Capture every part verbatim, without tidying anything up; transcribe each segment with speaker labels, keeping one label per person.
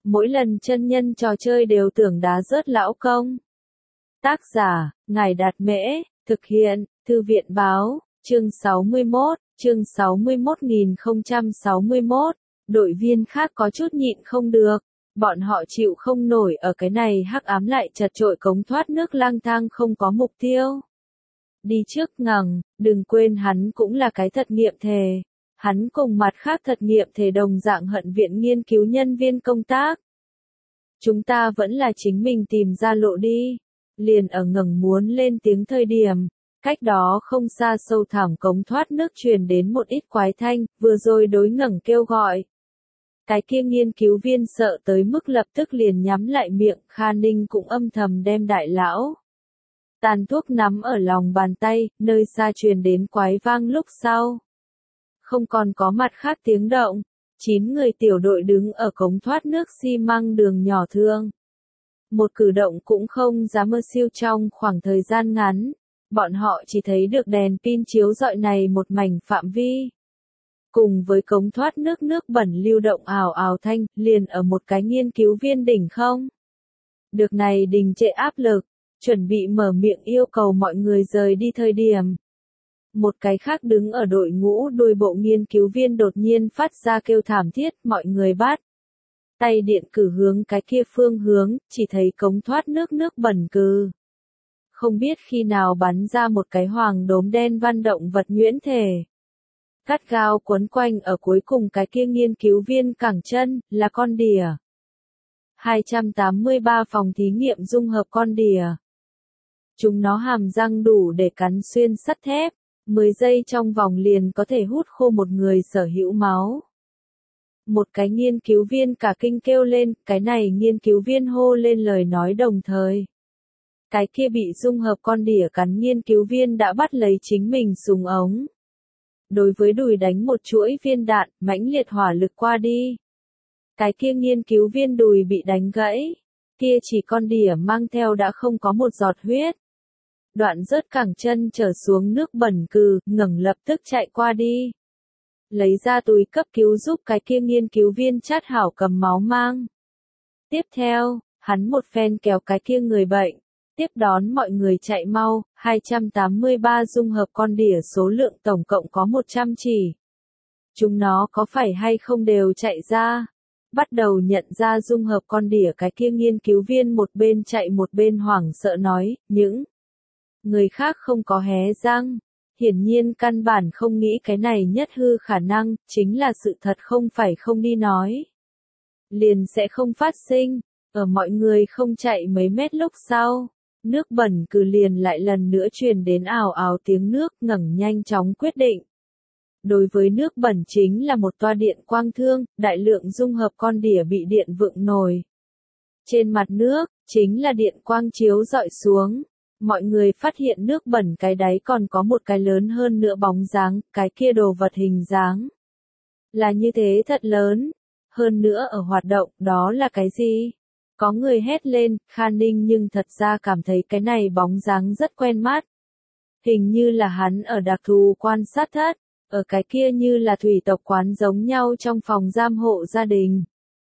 Speaker 1: Mỗi lần chân nhân trò chơi đều tưởng đá rớt lão công. Tác giả, Ngài Đạt Mễ, thực hiện, Thư viện Báo, chương sáu mươi mốt, chương sáu mươi mốt nghìn không trăm sáu mươi mốt, đội viên khác có chút nhịn không được, bọn họ chịu không nổi ở cái này hắc ám lại chật chội cống thoát nước lang thang không có mục tiêu. Đi trước ngằng, đừng quên hắn cũng là cái thật nghiệm thể. Hắn cùng mặt khác thật nghiệm thể đồng dạng hận viện nghiên cứu nhân viên công tác. Chúng ta vẫn là chính mình tìm ra lộ đi. Liền ở ngẩng muốn lên tiếng thời điểm, cách đó không xa sâu thẳm cống thoát nước truyền đến một ít quái thanh, vừa rồi đối ngẩng kêu gọi. Cái kia nghiên cứu viên sợ tới mức lập tức liền nhắm lại miệng, Kha Ninh cũng âm thầm đem đại lão. Tàn thuốc nắm ở lòng bàn tay, nơi xa truyền đến quái vang lúc sau. Không còn có mặt khác tiếng động, chín người tiểu đội đứng ở cống thoát nước xi măng đường nhỏ thương. Một cử động cũng không dám mơ siêu trong khoảng thời gian ngắn, bọn họ chỉ thấy được đèn pin chiếu rọi này một mảnh phạm vi. Cùng với cống thoát nước nước bẩn lưu động ào ào thanh, liền ở một cái nghiên cứu viên đỉnh không. Được này đình trệ áp lực, chuẩn bị mở miệng yêu cầu mọi người rời đi thời điểm. Một cái khác đứng ở đội ngũ đuôi bộ nghiên cứu viên đột nhiên phát ra kêu thảm thiết, mọi người bắt. Tay điện cử hướng cái kia phương hướng, chỉ thấy cống thoát nước nước bẩn cừ. Không biết khi nào bắn ra một cái hoàng đốm đen văn động vật nhuyễn thể. Cắt gao quấn quanh ở cuối cùng cái kia nghiên cứu viên cẳng chân, là con đỉa. hai trăm tám mươi ba phòng thí nghiệm dung hợp con đỉa. Chúng nó hàm răng đủ để cắn xuyên sắt thép, mười giây trong vòng liền có thể hút khô một người sở hữu máu. Một cái nghiên cứu viên cả kinh kêu lên, cái này nghiên cứu viên hô lên lời nói đồng thời. Cái kia bị dung hợp con đỉa cắn nghiên cứu viên đã bắt lấy chính mình súng ống. Đối với đùi đánh một chuỗi viên đạn, mãnh liệt hỏa lực qua đi. Cái kia nghiên cứu viên đùi bị đánh gãy, kia chỉ con đỉa mang theo đã không có một giọt huyết. Đoạn rớt cẳng chân trở xuống nước bẩn cừ, ngẩng lập tức chạy qua đi. Lấy ra túi cấp cứu giúp cái kia nghiên cứu viên chát hảo cầm máu mang. Tiếp theo, hắn một phen kéo cái kia người bệnh, tiếp đón mọi người chạy mau, hai trăm tám mươi ba dung hợp con đỉa số lượng tổng cộng có một trăm chỉ. Chúng nó có phải hay không đều chạy ra. Bắt đầu nhận ra dung hợp con đỉa cái kia nghiên cứu viên một bên chạy một bên hoảng sợ nói, những người khác không có hé răng. Hiển nhiên căn bản không nghĩ cái này nhất hư khả năng, chính là sự thật không phải không đi nói. Liền sẽ không phát sinh, ở mọi người không chạy mấy mét lúc sau, nước bẩn cừ liền lại lần nữa truyền đến ào ào tiếng nước ngẩng nhanh chóng quyết định. Đối với nước bẩn chính là một toa điện quang thương, đại lượng dung hợp con đỉa bị điện vượng nổi. Trên mặt nước, chính là điện quang chiếu rọi xuống. Mọi người phát hiện nước bẩn cái đáy còn có một cái lớn hơn nữa bóng dáng, cái kia đồ vật hình dáng. Là như thế thật lớn. Hơn nữa ở hoạt động, đó là cái gì? Có người hét lên, Kha Ninh nhưng thật ra cảm thấy cái này bóng dáng rất quen mắt. Hình như là hắn ở đặc thù quan sát thất, ở cái kia như là thủy tộc quán giống nhau trong phòng giam hộ gia đình.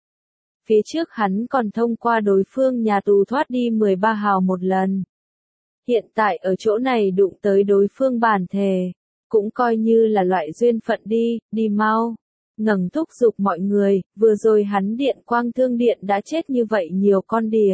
Speaker 1: Phía trước hắn còn thông qua đối phương nhà tù thoát đi mười ba hào một lần. Hiện tại ở chỗ này đụng tới đối phương bản thể, cũng coi như là loại duyên phận đi, đi mau. Ngẩng thúc giục mọi người, vừa rồi hắn điện quang thương điện đã chết như vậy nhiều con đỉa.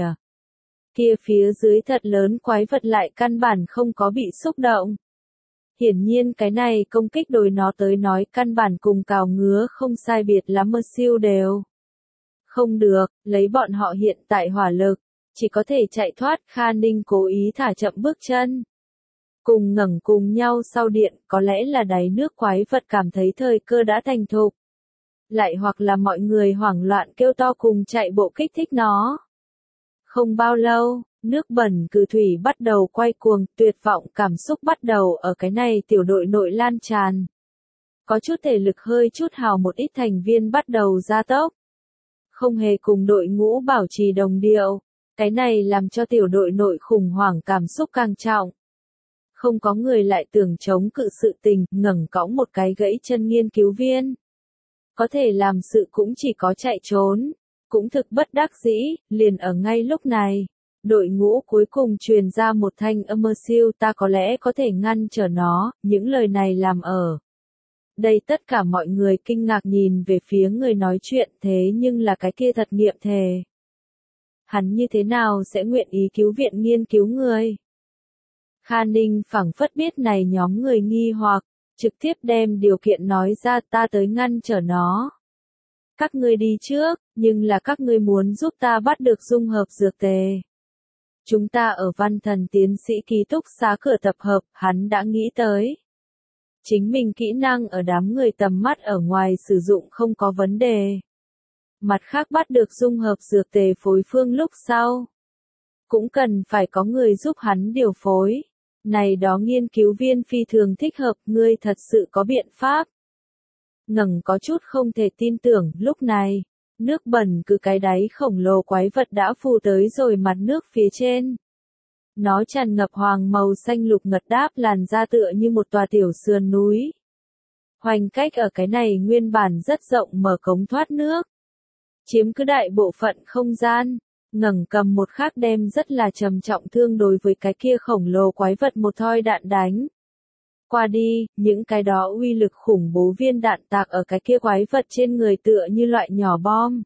Speaker 1: Kia phía dưới thật lớn quái vật lại căn bản không có bị xúc động. Hiển nhiên cái này công kích đối nó tới nói căn bản cùng cào ngứa không sai biệt lắm mơ siêu đều. Không được, lấy bọn họ hiện tại hỏa lực. Chỉ có thể chạy thoát, Kha Ninh cố ý thả chậm bước chân. Cùng ngẩng cùng nhau sau điện, có lẽ là đáy nước quái vật cảm thấy thời cơ đã thành thục. Lại hoặc là mọi người hoảng loạn kêu to cùng chạy bộ kích thích nó. Không bao lâu, nước bẩn cừ thủy bắt đầu quay cuồng, tuyệt vọng cảm xúc bắt đầu ở cái này tiểu đội nội lan tràn. Có chút thể lực hơi chút hào một ít thành viên bắt đầu gia tốc. Không hề cùng đội ngũ bảo trì đồng điệu. Cái này làm cho tiểu đội nội khủng hoảng cảm xúc càng trọng. Không có người lại tưởng chống cự sự tình, ngẩng cõng một cái gãy chân nghiên cứu viên. Có thể làm sự cũng chỉ có chạy trốn. Cũng thực bất đắc dĩ, liền ở ngay lúc này, đội ngũ cuối cùng truyền ra một thanh âm mơ siêu, ta có lẽ có thể ngăn trở nó, những lời này làm ở. Đây tất cả mọi người kinh ngạc nhìn về phía người nói chuyện, thế nhưng là cái kia thật nghiệm thề. Hắn như thế nào sẽ nguyện ý cứu viện nghiên cứu người? Kha Ninh phảng phất biết này nhóm người nghi hoặc, trực tiếp đem điều kiện nói ra, ta tới ngăn trở nó. Các ngươi đi trước, nhưng là các ngươi muốn giúp ta bắt được dung hợp dược tề. Chúng ta ở Văn Thần tiến sĩ ký túc xá cửa tập hợp, hắn đã nghĩ tới. Chính mình kỹ năng ở đám người tầm mắt ở ngoài sử dụng không có vấn đề. Mặt khác bắt được dung hợp dược tề phối phương lúc sau. Cũng cần phải có người giúp hắn điều phối. Này đó nghiên cứu viên phi thường thích hợp, ngươi thật sự có biện pháp. Ngẩng có chút không thể tin tưởng, lúc này, nước bẩn cứ cái đáy khổng lồ quái vật đã phù tới rồi mặt nước phía trên. Nó tràn ngập hoàng màu xanh lục ngật đáp làn da tựa như một tòa tiểu sườn núi. Hoành cách ở cái này nguyên bản rất rộng mở cống thoát nước. Chiếm cứ đại bộ phận không gian, ngẩng cầm một khắc đem rất là trầm trọng thương đối với cái kia khổng lồ quái vật một thoi đạn đánh. Qua đi, những cái đó uy lực khủng bố viên đạn tạc ở cái kia quái vật trên người tựa như loại nhỏ bom.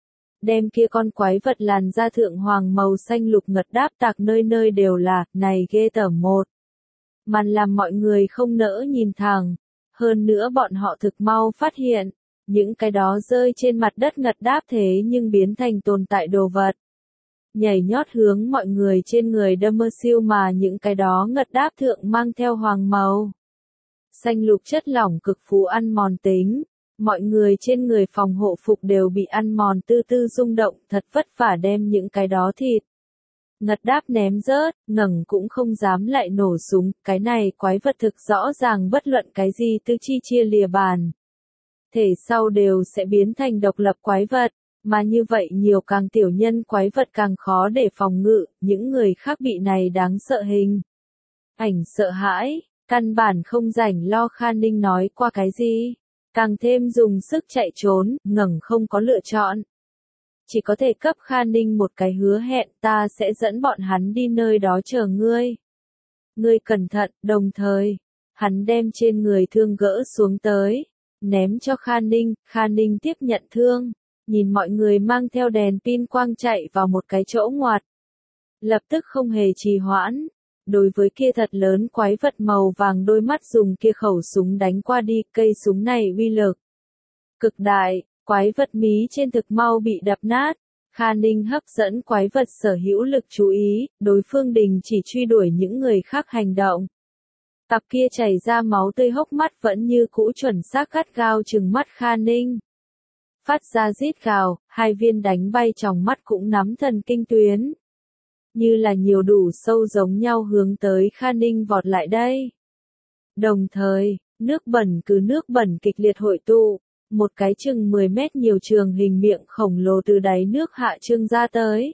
Speaker 1: Đem kia con quái vật làn da thượng hoàng màu xanh lục ngật đáp tạc nơi nơi đều là, này ghê tởm một. Màn làm mọi người không nỡ nhìn thẳng. Hơn nữa bọn họ thực mau phát hiện, những cái đó rơi trên mặt đất ngật đáp thế nhưng biến thành tồn tại đồ vật. Nhảy nhót hướng mọi người trên người đâm mơ siêu mà những cái đó ngật đáp thượng mang theo hoàng màu. Xanh lục chất lỏng cực phú ăn mòn tính. Mọi người trên người phòng hộ phục đều bị ăn mòn tư tư rung động, thật vất vả đem những cái đó thịt. Ngật đáp ném rớt, ngẩng cũng không dám lại nổ súng, cái này quái vật thực rõ ràng bất luận cái gì tư chi chia lìa bàn. Thể sau đều sẽ biến thành độc lập quái vật, mà như vậy nhiều càng tiểu nhân quái vật càng khó để phòng ngự, những người khác bị này đáng sợ hình. Ảnh sợ hãi, căn bản không rảnh lo Kha Ninh nói qua cái gì. Càng thêm dùng sức chạy trốn, ngẩng không có lựa chọn. Chỉ có thể cấp Kha Ninh một cái hứa hẹn, ta sẽ dẫn bọn hắn đi nơi đó chờ ngươi. Ngươi cẩn thận, đồng thời, hắn đem trên người thương gỡ xuống tới, ném cho Kha Ninh, Kha Ninh tiếp nhận thương, nhìn mọi người mang theo đèn pin quang chạy vào một cái chỗ ngoặt. Lập tức không hề trì hoãn. Đối với kia thật lớn quái vật màu vàng đôi mắt dùng kia khẩu súng đánh qua đi, cây súng này uy lực cực đại, quái vật mí trên thực mau bị đập nát. Kha Ninh hấp dẫn quái vật sở hữu lực chú ý, đối phương đình chỉ truy đuổi những người khác hành động. Cặp kia chảy ra máu tươi hốc mắt vẫn như cũ chuẩn xác gắt gao trừng mắt Kha Ninh. Phát ra rít gào, hai viên đánh bay tròng mắt cũng nắm thần kinh tuyến. Như là nhiều đủ sâu giống nhau hướng tới Kha Ninh vọt lại đây. Đồng thời, nước bẩn cứ nước bẩn kịch liệt hội tụ, một cái chừng mười mét nhiều trường hình miệng khổng lồ từ đáy nước hạ trương ra tới.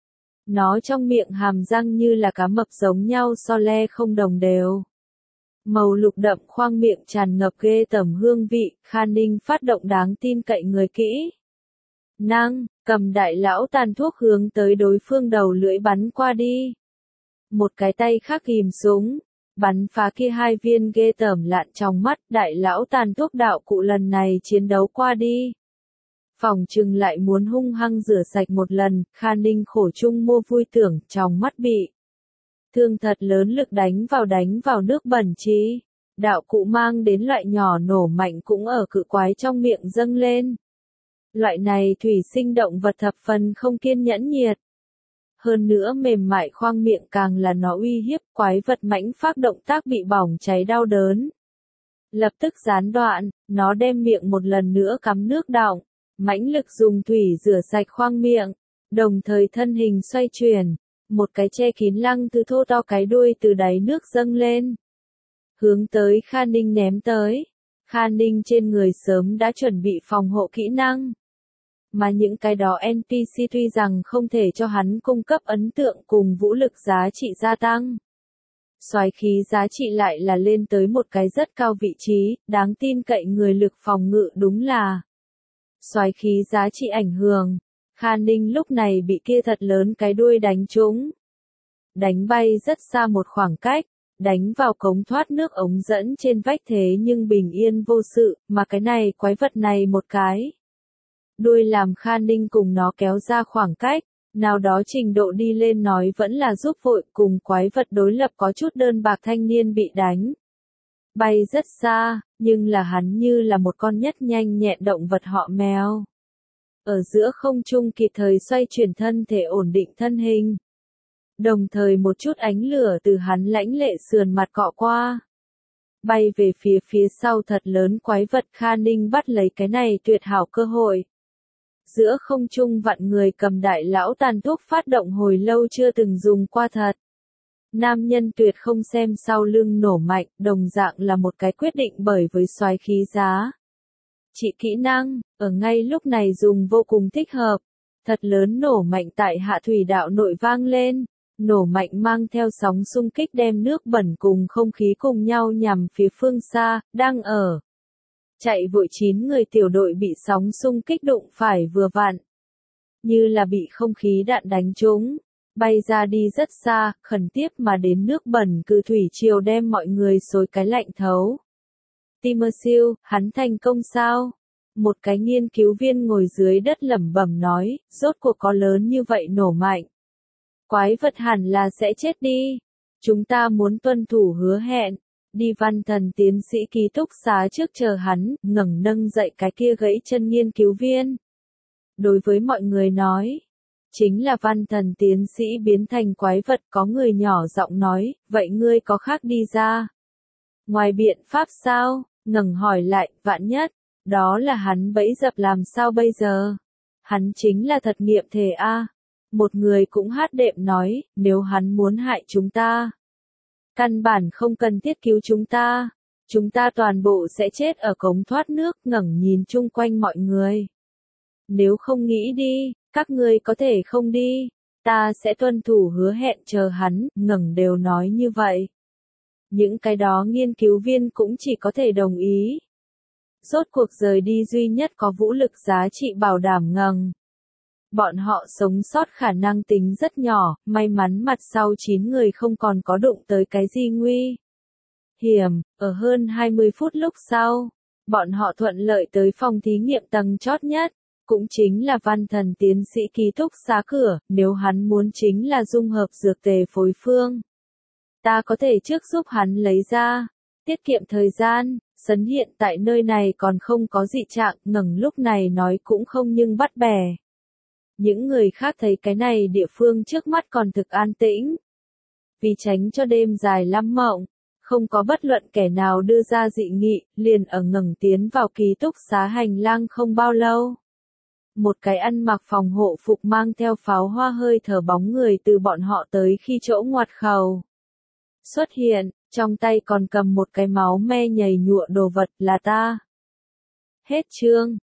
Speaker 1: Nó trong miệng hàm răng như là cá mập giống nhau so le không đồng đều. Màu lục đậm khoang miệng tràn ngập ghê tởm hương vị, Kha Ninh phát động đáng tin cậy người kỹ. Năng, cầm đại lão tàn thuốc hướng tới đối phương đầu lưỡi bắn qua đi. Một cái tay khác ghim súng, bắn phá kia hai viên ghê tởm lạn trong mắt, đại lão tàn thuốc đạo cụ lần này chiến đấu qua đi. Phòng trừng lại muốn hung hăng rửa sạch một lần, Kha Ninh khổ chung mua vui tưởng, trong mắt bị. Thương thật lớn lực đánh vào đánh vào nước bẩn trí. Đạo cụ mang đến loại nhỏ nổ mạnh cũng ở cự quái trong miệng dâng lên. Loại này thủy sinh động vật thập phần không kiên nhẫn nhiệt. Hơn nữa mềm mại khoang miệng càng là nó uy hiếp, quái vật mãnh phát động tác bị bỏng cháy đau đớn. Lập tức gián đoạn, nó đem miệng một lần nữa cắm nước đọng, mãnh lực dùng thủy rửa sạch khoang miệng, đồng thời thân hình xoay chuyển, một cái che kín lăng từ thô to cái đuôi từ đáy nước dâng lên. Hướng tới Kha Ninh ném tới. Kha Ninh trên người sớm đã chuẩn bị phòng hộ kỹ năng. Mà những cái đó en pê xê tuy rằng không thể cho hắn cung cấp ấn tượng cùng vũ lực giá trị gia tăng. Soái khí giá trị lại là lên tới một cái rất cao vị trí, đáng tin cậy người lực phòng ngự đúng là. Soái khí giá trị ảnh hưởng. Kha Ninh lúc này bị kia thật lớn cái đuôi đánh trúng. Đánh bay rất xa một khoảng cách, đánh vào cống thoát nước ống dẫn trên vách thế nhưng bình yên vô sự, mà cái này quái vật này một cái. Đuôi làm Kha Ninh cùng nó kéo ra khoảng cách, nào đó trình độ đi lên nói vẫn là giúp vội cùng quái vật đối lập có chút đơn bạc thanh niên bị đánh. Bay rất xa, nhưng là hắn như là một con nhất nhanh nhẹn động vật họ mèo. Ở giữa không trung kịp thời xoay chuyển thân thể ổn định thân hình. Đồng thời một chút ánh lửa từ hắn lãnh lệ sườn mặt cọ qua. Bay về phía phía sau thật lớn quái vật Kha Ninh bắt lấy cái này tuyệt hảo cơ hội. Giữa không trung vặn người cầm đại lão tàn thuốc phát động hồi lâu chưa từng dùng qua thật. Nam nhân tuyệt không xem sau lưng nổ mạnh, đồng dạng là một cái quyết định bởi với soái khí giá. Chỉ kỹ năng, ở ngay lúc này dùng vô cùng thích hợp. Thật lớn nổ mạnh tại hạ thủy đạo nội vang lên. Nổ mạnh mang theo sóng xung kích đem nước bẩn cùng không khí cùng nhau nhằm phía phương xa, đang ở. Chạy vội chín người tiểu đội bị sóng xung kích đụng phải vừa vặn. Như là bị không khí đạn đánh trúng. Bay ra đi rất xa, khẩn tiếp mà đến nước bẩn cự thủy triều đem mọi người xối cái lạnh thấu. Timothy, hắn thành công sao? Một cái nghiên cứu viên ngồi dưới đất lẩm bẩm nói, rốt cuộc có lớn như vậy nổ mạnh. Quái vật hẳn là sẽ chết đi. Chúng ta muốn tuân thủ hứa hẹn. Đi văn thần tiến sĩ ký túc xá trước chờ hắn, ngẩng nâng dậy cái kia gãy chân nghiên cứu viên. Đối với mọi người nói, chính là văn thần tiến sĩ biến thành quái vật có người nhỏ giọng nói, vậy ngươi có khác đi ra. Ngoài biện pháp sao, ngẩng hỏi lại, vạn nhất, đó là hắn bẫy dập làm sao bây giờ? Hắn chính là thật nghiệm thể a. Một người cũng hát đệm nói, nếu hắn muốn hại chúng ta. Căn bản không cần thiết cứu chúng ta. Chúng ta toàn bộ sẽ chết ở cống thoát nước, ngẩng nhìn chung quanh mọi người. Nếu không nghĩ đi, các ngươi có thể không đi. Ta sẽ tuân thủ hứa hẹn chờ hắn, ngẩng đều nói như vậy. Những cái đó nghiên cứu viên cũng chỉ có thể đồng ý. Rốt cuộc rời đi duy nhất có vũ lực giá trị bảo đảm ngầm. Bọn họ sống sót khả năng tính rất nhỏ, may mắn mặt sau chín người không còn có đụng tới cái gì nguy hiểm. Ở hơn hai mươi phút lúc sau, bọn họ thuận lợi tới phòng thí nghiệm tầng chót nhất, cũng chính là văn thần tiến sĩ ký túc xá cửa, nếu hắn muốn chính là dung hợp dược tề phối phương. Ta có thể trước giúp hắn lấy ra, tiết kiệm thời gian. Sấn hiện tại nơi này còn không có dị trạng, ngẩng lúc này nói cũng không nhưng bắt bẻ. Những người khác thấy cái này địa phương trước mắt còn thực an tĩnh. Vì tránh cho đêm dài lắm mộng, không có bất luận kẻ nào đưa ra dị nghị, liền ở ngẩng tiến vào ký túc xá hành lang không bao lâu. Một cái ăn mặc phòng hộ phục mang theo pháo hoa hơi thở bóng người từ bọn họ tới khi chỗ ngoặt khẩu xuất hiện, trong tay còn cầm một cái máu me nhầy nhụa đồ vật là ta. Hết chương.